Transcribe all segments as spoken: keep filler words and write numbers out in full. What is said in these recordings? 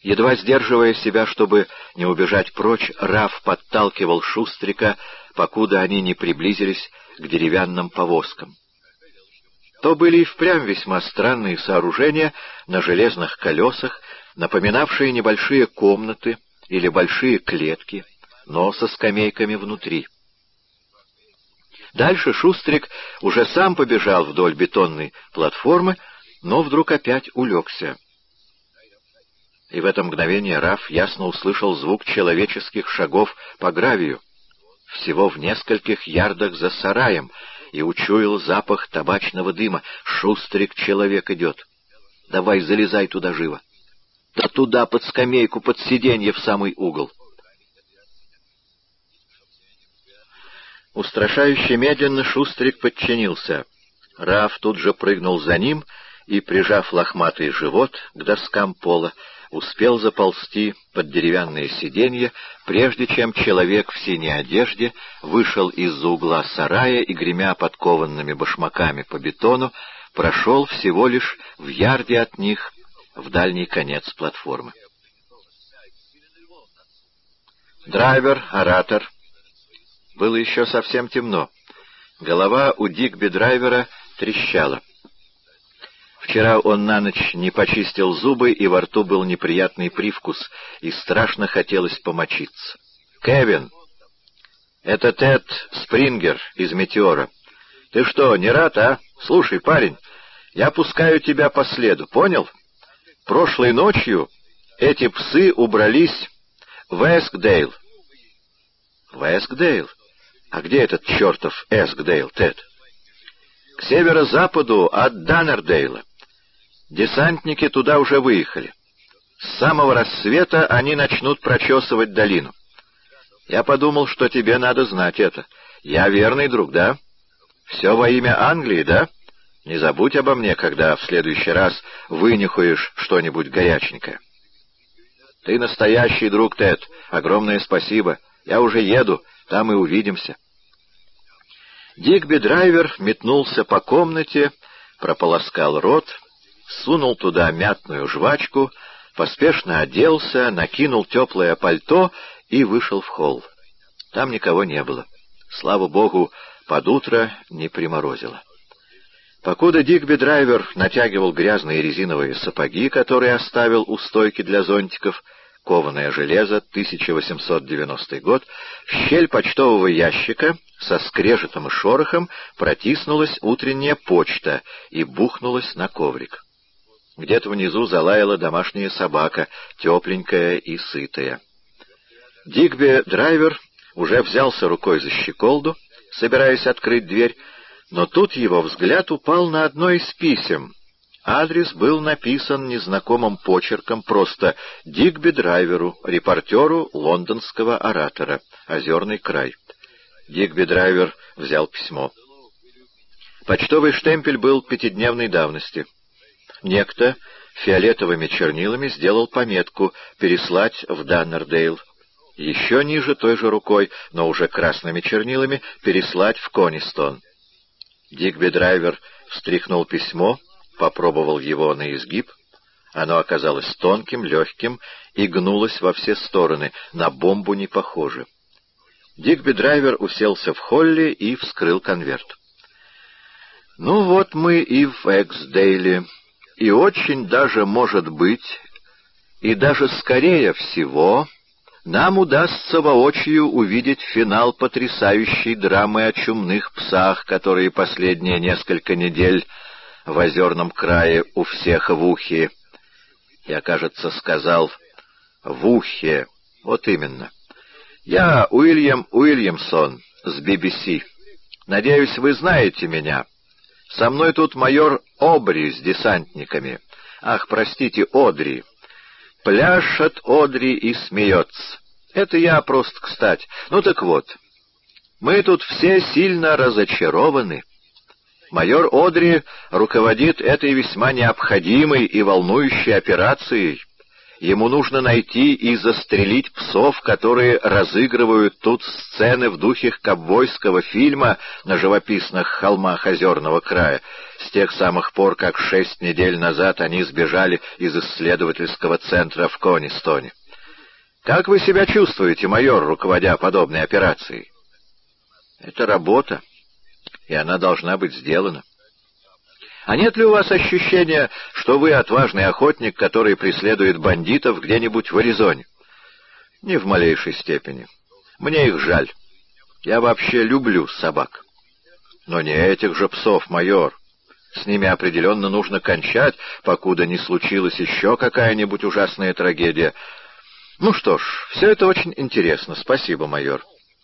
Едва сдерживая себя, чтобы не убежать прочь, Раф подталкивал Шустрика, покуда они не приблизились к деревянным повозкам. То были и впрямь весьма странные сооружения на железных колесах, напоминавшие небольшие комнаты или большие клетки, но со скамейками внутри. Дальше Шустрик уже сам побежал вдоль бетонной платформы, но вдруг опять улегся. И в это мгновение Раф ясно услышал звук человеческих шагов по гравию, всего в нескольких ярдах за сараем, и учуял запах табачного дыма. «Шустрик, человек идет! Давай, залезай туда живо! Да туда, под скамейку, под сиденье, в самый угол!» Устрашающе медленно Шустрик подчинился. Раф тут же прыгнул за ним и, прижав лохматый живот к доскам пола, успел заползти под деревянное сиденье, прежде чем человек в синей одежде вышел из-за угла сарая и, гремя подкованными башмаками по бетону, прошел всего лишь в ярде от них в дальний конец платформы. Драйвер, оратор. Было еще совсем темно. Голова у Дигби Драйвера трещала. Вчера он на ночь не почистил зубы, и во рту был неприятный привкус, и страшно хотелось помочиться. «Кевин, это Тед Спрингер из «Метеора». Ты что, не рад, а? Слушай, парень, я пускаю тебя по следу, понял? Прошлой ночью эти псы убрались в Эскдейл». «В Эскдейл? А где этот чертов Эскдейл, Тед?» «К северо-западу от Даннердейла. Десантники туда уже выехали. С самого рассвета они начнут прочесывать долину. Я подумал, что тебе надо знать это. Я верный друг, да? Все во имя Англии, да? Не забудь обо мне, когда в следующий раз вынюхаешь что-нибудь горяченькое». «Ты настоящий друг, Тед. Огромное спасибо. Я уже еду, там и увидимся». Дигби Драйвер метнулся по комнате, прополоскал рот, сунул туда мятную жвачку, поспешно оделся, накинул теплое пальто и вышел в холл. Там никого не было. Слава богу, под утро не приморозило. Покуда Дигби Драйвер натягивал грязные резиновые сапоги, которые оставил у стойки для зонтиков, кованое железо, тысяча восемьсот девяностый год, в щель почтового ящика со скрежетом и шорохом протиснулась утренняя почта и бухнулась на коврик. Где-то внизу залаяла домашняя собака, тепленькая и сытая. Дигби Драйвер уже взялся рукой за щеколду, собираясь открыть дверь, но тут его взгляд упал на одно из писем. Адрес был написан незнакомым почерком, просто «Дигби Драйверу, репортеру лондонского оратора, Озерный край». Дигби Драйвер взял письмо. Почтовый штемпель был пятидневной давности. Некто фиолетовыми чернилами сделал пометку «Переслать в Даннердейл». Еще ниже той же рукой, но уже красными чернилами, «Переслать в Конистон». Дигби Драйвер встряхнул письмо, попробовал его на изгиб. Оно оказалось тонким, легким и гнулось во все стороны, на бомбу не похоже. Дигби Драйвер уселся в холле и вскрыл конверт. «Ну вот мы и в Эксдейле, и очень даже может быть, и даже скорее всего, нам удастся воочию увидеть финал потрясающей драмы о чумных псах, которые последние несколько недель в Озерном крае у всех в ухе». Я, кажется, сказал «в ухе». Вот именно. Я Уильям Уильямсон с би би си. Надеюсь, вы знаете меня. Со мной тут майор Обри с десантниками. Ах, простите, Одри. Пляшет Одри и смеется. Это я просто кстати. Ну так вот, мы тут все сильно разочарованы. Майор Одри руководит этой весьма необходимой и волнующей операцией. Ему нужно найти и застрелить псов, которые разыгрывают тут сцены в духе ковбойского фильма на живописных холмах Озерного края, с тех самых пор, как шесть недель назад они сбежали из исследовательского центра в Конистоне. Как вы себя чувствуете, майор, руководя подобной операцией? Это работа, и она должна быть сделана. А нет ли у вас ощущения, что вы отважный охотник, который преследует бандитов где-нибудь в Аризоне? Не в малейшей степени. Мне их жаль. Я вообще люблю собак. Но не этих же псов, майор. С ними определенно нужно кончать, покуда не случилась еще какая-нибудь ужасная трагедия. Ну что ж, все это очень интересно. Спасибо, майор.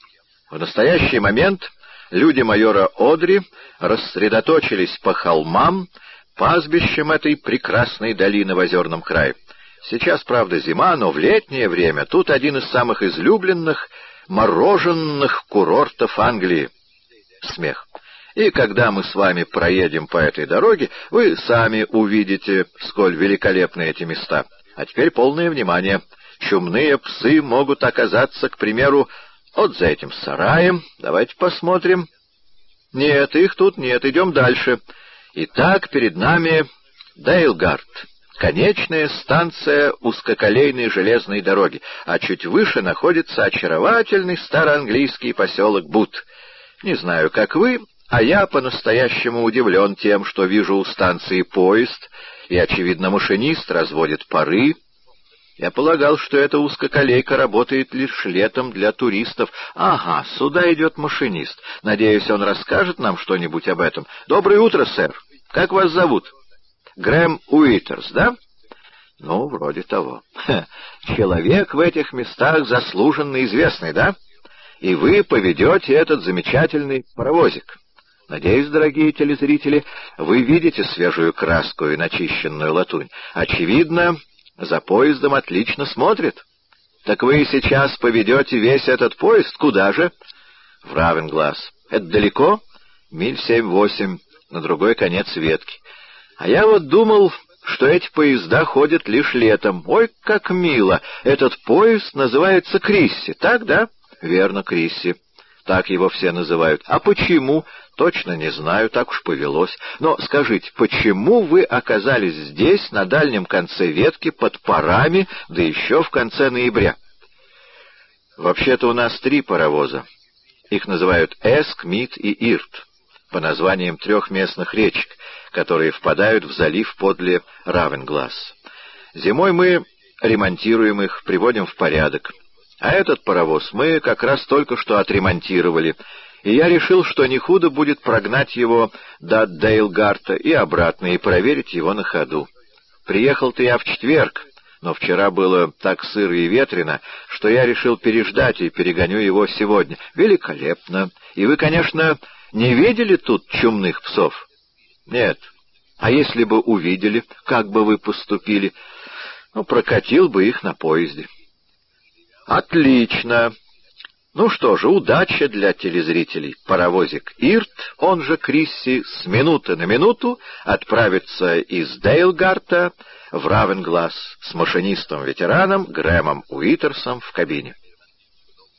В настоящий момент люди майора Одри рассредоточились по холмам, пастбищам этой прекрасной долины в Озерном крае. Сейчас, правда, зима, но в летнее время тут один из самых излюбленных мороженных курортов Англии. Смех. И когда мы с вами проедем по этой дороге, вы сами увидите, сколь великолепны эти места. А теперь полное внимание. Чумные псы могут оказаться, к примеру, вот за этим сараем. Давайте посмотрим. Нет, их тут нет. Идем дальше. Итак, перед нами Дейлгард. Конечная станция узкоколейной железной дороги, а чуть выше находится очаровательный староанглийский поселок Бут. Не знаю, как вы, а я по-настоящему удивлен тем, что вижу у станции поезд, и, очевидно, машинист разводит пары. Я полагал, что эта узкоколейка работает лишь летом для туристов. Ага, сюда идет машинист. Надеюсь, он расскажет нам что-нибудь об этом. Доброе утро, сэр. Как вас зовут? Грэм Уитерс, да? Ну, вроде того. Ха, человек в этих местах заслуженно известный, да? И вы поведете этот замечательный паровозик. Надеюсь, дорогие телезрители, вы видите свежую краску и начищенную латунь. Очевидно, за поездом отлично смотрит. Так вы сейчас поведете весь этот поезд? Куда же? В Равенгласс. Это далеко? Миль семь-восемь, на другой конец ветки. А я вот думал, что эти поезда ходят лишь летом. Ой, как мило! Этот поезд называется Крисси, так, да? Верно, Крисси. Так его все называют. А почему? Точно не знаю, так уж повелось. Но скажите, почему вы оказались здесь, на дальнем конце ветки, под парами, да еще в конце ноября? Вообще-то у нас три паровоза. Их называют Эск, Мид и Ирт, по названиям трех местных речек, которые впадают в залив подле Равенгласс. Зимой мы ремонтируем их, приводим в порядок. А этот паровоз мы как раз только что отремонтировали, и я решил, что не худо будет прогнать его до Дейлгарта и обратно, и проверить его на ходу. Приехал-то я в четверг, но вчера было так сыро и ветрено, что я решил переждать и перегоню его сегодня. Великолепно! И вы, конечно, не видели тут чумных псов? Нет. А если бы увидели, как бы вы поступили? Ну, прокатил бы их на поезде. Отлично. Ну что же, удачи для телезрителей. Паровозик Ирт, он же Крисси, с минуты на минуту отправится из Дейлгарта в Равенгласс с машинистом-ветераном Грэмом Уитерсом в кабине.